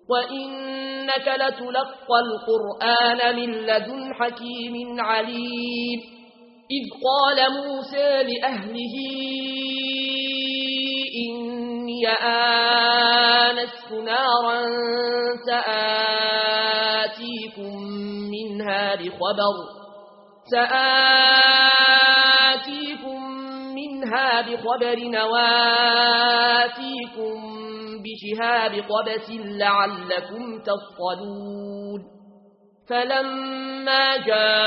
وإنك لتلقى القرآن من لدن حكيم عليم إذ قال موسى لأهله إني آنست نارا سآتيكم منها بخبر نواتيكم بشهاب قبس لعلكم تصطلون فلما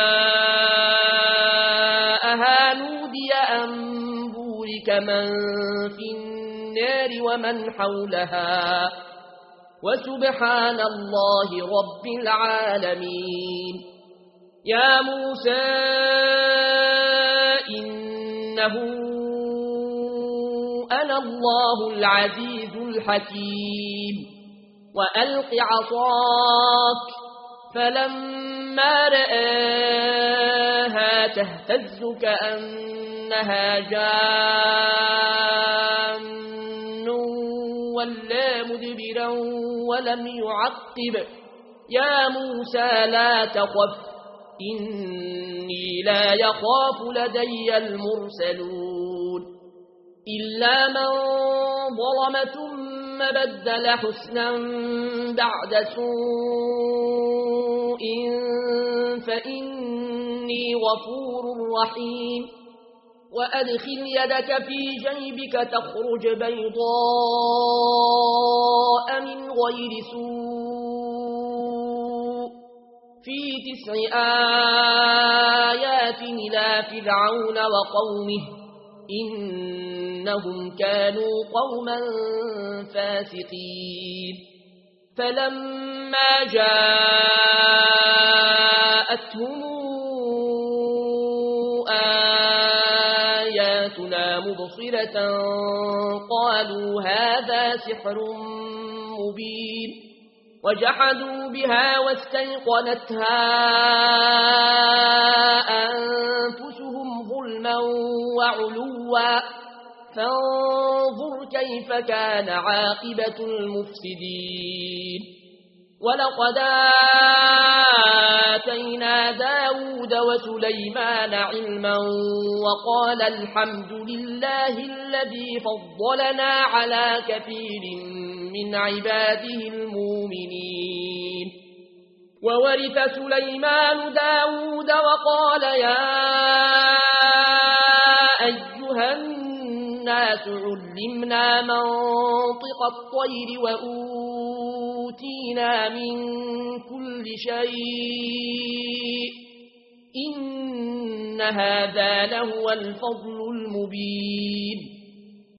جاءها نودي أن بورك من في النار ومن حولها وسبحان الله رب العالمين يا موسى إنه أنا الله العزيز الحكيم وألق عصاك فلما رآها تهتز كأنها جان ولا مدبرا ولم يعقب يا موسى لا تخف إني لا يخاف لدي المرسلون إلا من ظلم ثم بدل حسنا بعد سوء فإني غفور رحيم وأدخل يدك في جيبك تخرج بيضاء من غير سوء في 9 آيات إلى فرعون وقومه إنهم كانوا قوما فاسقين فلما جاءتهم آياتنا مبصرة قالوا هذا سحر مبين وجحدوا بها واستيقنتها أنفسهم ظلما وعلوا فانظر كيف كان عاقبة المفسدين ولقد آتينا داود وسليمان علما وقال الحمد لله الذي فضلنا على كثير من عباده المؤمنين وورث سليمان داود وقال يا أيها الناس علمنا منطق الطير وأوتينا من كل شيء إن هذا لهو الفضل المبين